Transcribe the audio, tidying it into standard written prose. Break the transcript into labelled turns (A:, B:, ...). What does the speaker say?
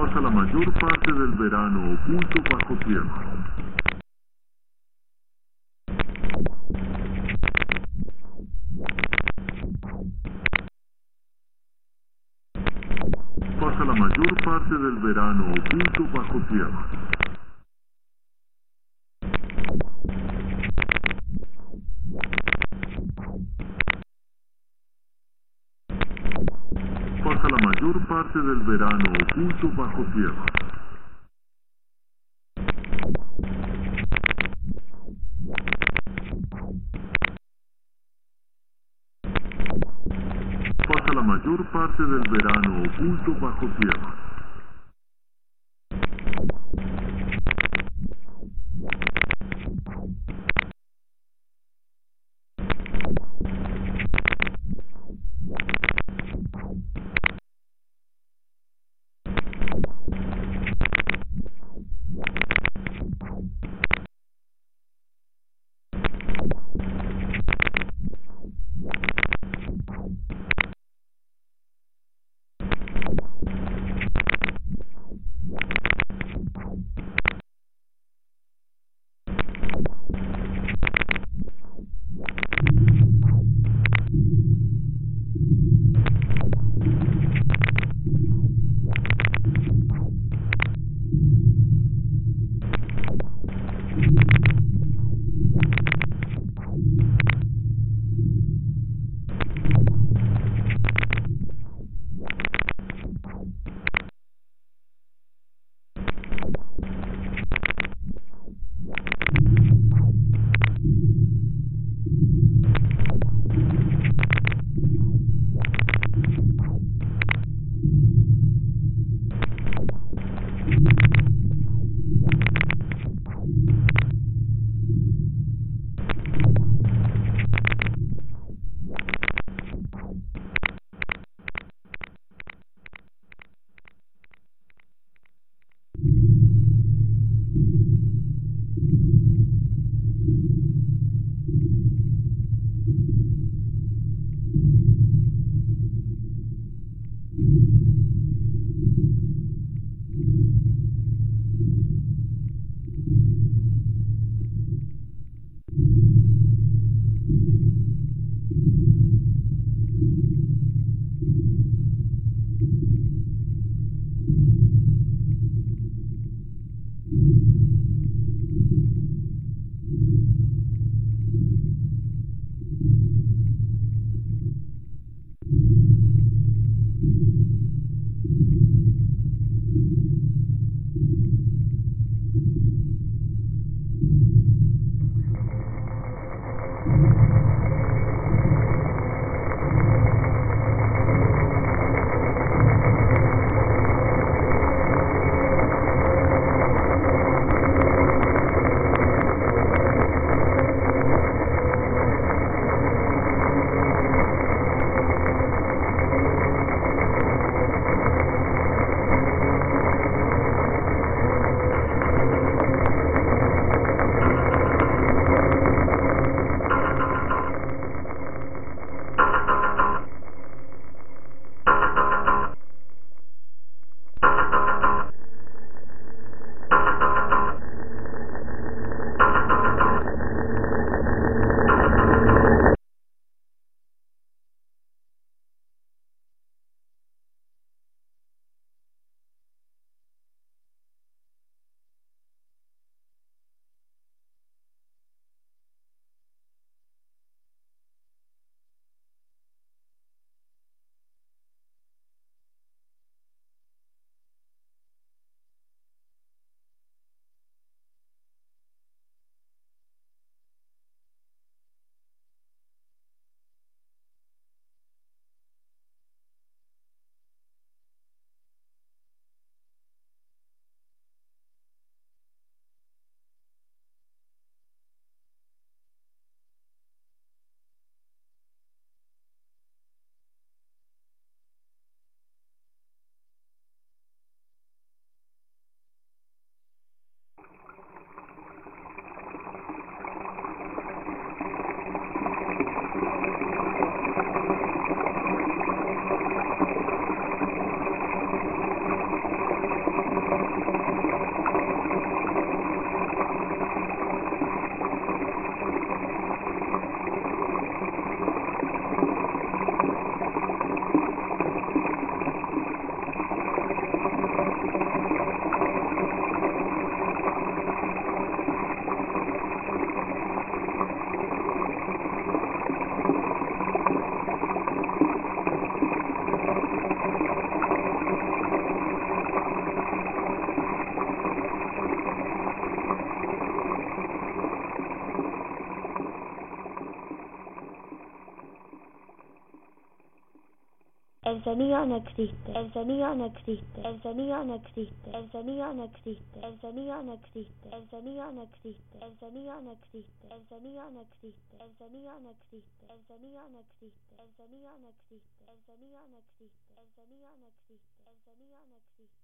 A: Pasa la mayor parte del verano oculto bajo tierra. Pasa la mayor parte del verano oculto bajo tierra. Pasa la mayor parte del verano oculto bajo tierra. Pasa la mayor parte del verano oculto bajo tierra.
B: el sonido no existe, el sonido no existe, el sonido no existe, el sonido no existe, el sonido no existe, el sonido no existe, el sonido no existe, el sonido no existe, el sonido no existe, el sonido no existe, el sonido no existe, el sonido no existe, el sonido no existe, el sonido no existe.